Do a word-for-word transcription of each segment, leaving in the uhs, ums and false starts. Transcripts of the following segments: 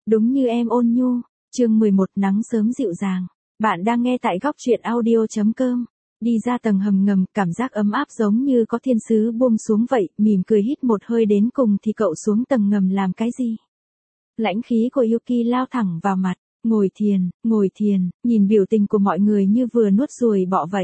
Đúng như em ôn nhu. Chương mười một nắng sớm dịu dàng. Bạn đang nghe tại góc truyện audio chấm com. Đi ra tầng hầm ngầm, cảm giác ấm áp giống như có thiên sứ buông xuống vậy, mỉm cười hít một hơi đến cùng thì cậu xuống tầng ngầm làm cái gì? Lãnh khí của Yuki lao thẳng vào mặt, ngồi thiền, ngồi thiền, nhìn biểu tình của mọi người như vừa nuốt ruồi bọ vậy.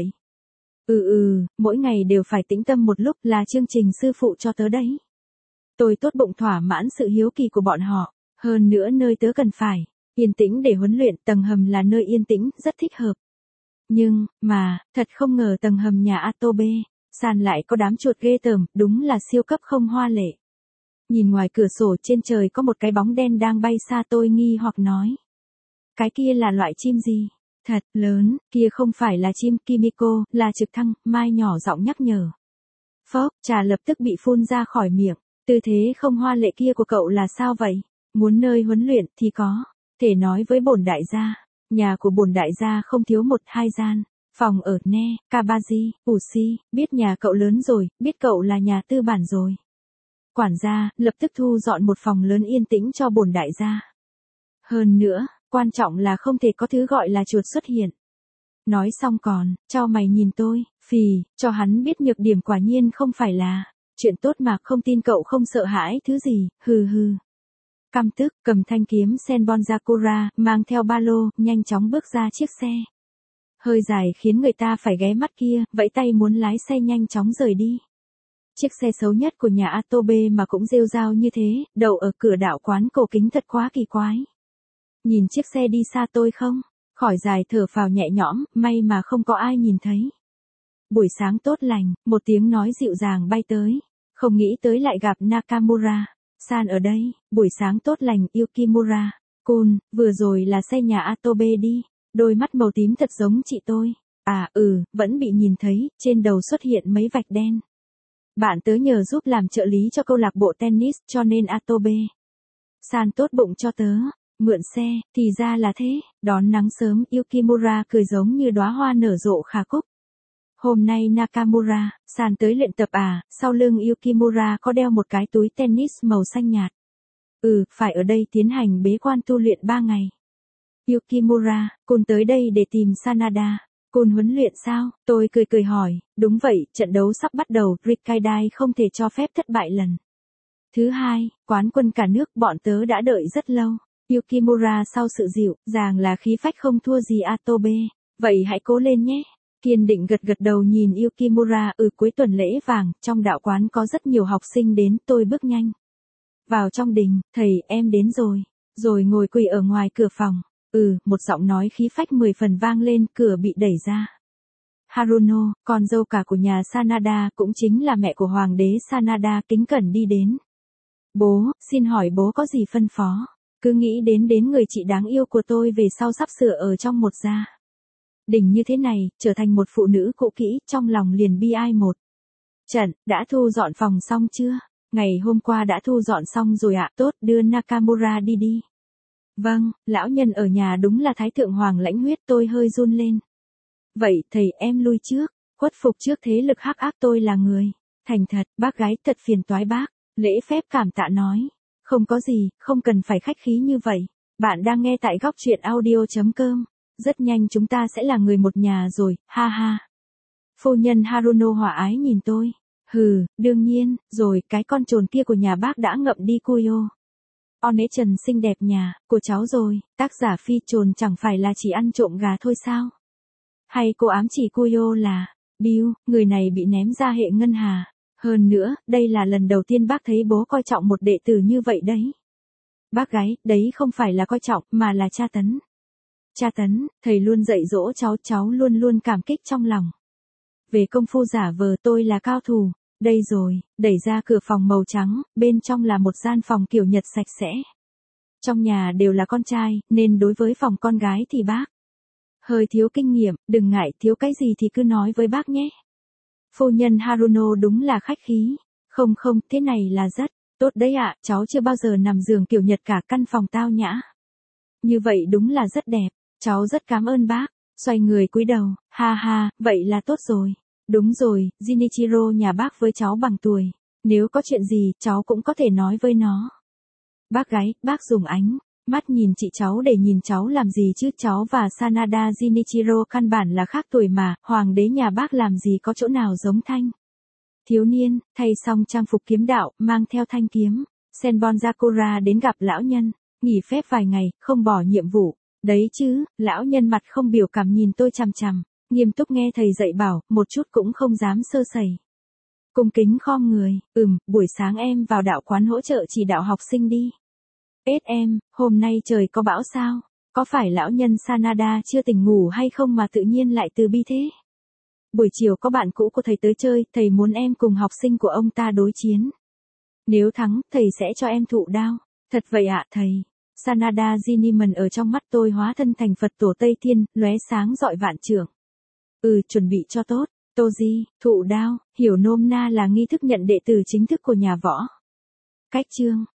Ừ ừ, mỗi ngày đều phải tĩnh tâm một lúc là chương trình sư phụ cho tớ đấy. Tôi tốt bụng thỏa mãn sự hiếu kỳ của bọn họ, hơn nữa nơi tớ cần phải yên tĩnh để huấn luyện, tầng hầm là nơi yên tĩnh, rất thích hợp. Nhưng, mà, thật không ngờ tầng hầm nhà Atobe, sàn lại có đám chuột ghê tởm, đúng là siêu cấp không hoa lệ. Nhìn ngoài cửa sổ trên trời có một cái bóng đen đang bay xa, tôi nghi hoặc nói. Cái kia là loại chim gì? Thật lớn, kia không phải là chim Kimiko, là trực thăng, Mai nhỏ giọng nhắc nhở. Phốc, trà lập tức bị phun ra khỏi miệng, tư thế không hoa lệ kia của cậu là sao vậy? Muốn nơi huấn luyện thì có, thể nói với bổn đại gia, nhà của bổn đại gia không thiếu một hai gian, phòng ở Ne, Kabaji, Ushi, biết nhà cậu lớn rồi, biết cậu là nhà tư bản rồi. Quản gia, lập tức thu dọn một phòng lớn yên tĩnh cho bổn đại gia. Hơn nữa, quan trọng là không thể có thứ gọi là chuột xuất hiện. Nói xong còn, chau mày nhìn tôi, phì, cho hắn biết nhược điểm quả nhiên không phải là chuyện tốt mà, không tin cậu không sợ hãi thứ gì, hừ hừ. Căm tức, cầm thanh kiếm Senbon Sakura, mang theo ba lô, nhanh chóng bước ra chiếc xe. Hơi dài khiến người ta phải ghé mắt kia, vẫy tay muốn lái xe nhanh chóng rời đi. Chiếc xe xấu nhất của nhà Atobe mà cũng rêu rao như thế, đậu ở cửa đạo quán cổ kính thật quá kỳ quái. Nhìn chiếc xe đi xa tôi không, khỏi dài thở phào nhẹ nhõm, may mà không có ai nhìn thấy. Buổi sáng tốt lành, một tiếng nói dịu dàng bay tới, không nghĩ tới lại gặp Nakamura. San ở đây, buổi sáng tốt lành Yukimura. Kun, vừa rồi là xe nhà Atobe đi, đôi mắt màu tím thật giống chị tôi. À ừ, vẫn bị nhìn thấy, trên đầu xuất hiện mấy vạch đen. Bạn tớ nhờ giúp làm trợ lý cho câu lạc bộ tennis cho nên Atobe. San tốt bụng cho tớ, mượn xe, thì ra là thế, đón nắng sớm Yukimura cười giống như đóa hoa nở rộ khả cúc. Hôm nay Nakamura, San tới luyện tập à? Sau lưng Yukimura có đeo một cái túi tennis màu xanh nhạt. Ừ, phải ở đây tiến hành bế quan tu luyện ba ngày. Yukimura, Kun tới đây để tìm Sanada. Kun huấn luyện sao? Tôi cười cười hỏi, đúng vậy, trận đấu sắp bắt đầu, Rikkaidai không thể cho phép thất bại lần thứ hai, quán quân cả nước, bọn tớ đã đợi rất lâu. Yukimura sau sự dịu dàng là khí phách không thua gì Atobe. Vậy hãy cố lên nhé. Kiên định gật gật đầu nhìn Yukimura. Ừ, cuối tuần lễ vàng, trong đạo quán có rất nhiều học sinh đến, tôi bước nhanh vào trong đình, thầy, em đến rồi, rồi ngồi quỳ ở ngoài cửa phòng. Ừ, một giọng nói khí phách mười phần vang lên, cửa bị đẩy ra. Haruno, con dâu cả của nhà Sanada, cũng chính là mẹ của hoàng đế Sanada, kính cẩn đi đến. Bố, xin hỏi bố có gì phân phó? Cứ nghĩ đến đến người chị đáng yêu của tôi về sau sắp sửa ở trong một gia đình như thế này, trở thành một phụ nữ cũ kỹ, trong lòng liền bi ai một trận. Đã thu dọn phòng xong chưa? Ngày hôm qua đã thu dọn xong rồi ạ. Tốt, đưa Nakamura đi đi. Vâng, lão nhân ở nhà đúng là thái thượng hoàng lãnh huyết, tôi hơi run lên. Vậy, thầy, em lui trước, khuất phục trước thế lực hắc ác, tôi là người thành thật. Bác gái, thật phiền toái bác. Lễ phép cảm tạ nói. Không có gì, không cần phải khách khí như vậy. Bạn đang nghe tại góc truyện audio chấm com. Rất nhanh chúng ta sẽ là người một nhà rồi, ha ha. Phu nhân Haruno hòa ái nhìn tôi. Hừ, đương nhiên, rồi, cái con trồn kia của nhà bác đã ngậm đi Kuyo. One-chan xinh đẹp nhà, của cháu rồi, tác giả phi trồn chẳng phải là chỉ ăn trộm gà thôi sao? Hay cô ám chỉ Kuyo là, Bill, người này bị ném ra hệ ngân hà. Hơn nữa, đây là lần đầu tiên bác thấy bố coi trọng một đệ tử như vậy đấy. Bác gái, đấy không phải là coi trọng, mà là tra tấn. Tra tấn, thầy luôn dạy dỗ cháu, cháu luôn luôn cảm kích trong lòng. Về công phu giả vờ tôi là cao thủ, đây rồi, đẩy ra cửa phòng màu trắng, bên trong là một gian phòng kiểu Nhật sạch sẽ. Trong nhà đều là con trai, nên đối với phòng con gái thì bác hơi thiếu kinh nghiệm, đừng ngại, thiếu cái gì thì cứ nói với bác nhé. Phu nhân Haruno đúng là khách khí. Không không, thế này là rất tốt đấy ạ, cháu chưa bao giờ nằm giường kiểu Nhật cả, căn phòng tao nhã. Như vậy đúng là rất đẹp, cháu rất cảm ơn bác. Xoay người cúi đầu, ha ha, vậy là tốt rồi. Đúng rồi, Jinichiro nhà bác với cháu bằng tuổi. Nếu có chuyện gì, cháu cũng có thể nói với nó. Bác gái, bác dùng ánh Mắt nhìn chị cháu để nhìn cháu làm gì chứ, cháu và Sanada Jinichiro căn bản là khác tuổi mà, hoàng đế nhà bác làm gì có chỗ nào giống Thanh. Thiếu niên, thay xong trang phục kiếm đạo, mang theo thanh kiếm, Senbon Sakura đến gặp lão nhân, nghỉ phép vài ngày, không bỏ nhiệm vụ. Đấy chứ, lão nhân mặt không biểu cảm nhìn tôi chằm chằm, nghiêm túc nghe thầy dạy bảo, một chút cũng không dám sơ sẩy. Cung kính khom người, ừm, buổi sáng em vào đạo quán hỗ trợ chỉ đạo học sinh đi. Ết em, hôm nay trời có bão sao? Có phải lão nhân Sanada chưa tỉnh ngủ hay không mà tự nhiên lại từ bi thế? Buổi chiều có bạn cũ của thầy tới chơi, thầy muốn em cùng học sinh của ông ta đối chiến. Nếu thắng, thầy sẽ cho em thụ đao. Thật vậy ạ thầy. Sanada Jiniman ở trong mắt tôi hóa thân thành Phật tổ Tây Thiên, lóe sáng rọi vạn trượng. Ừ, chuẩn bị cho tốt. Toji, thụ đao, hiểu nôm na là nghi thức nhận đệ tử chính thức của nhà võ. Cách chương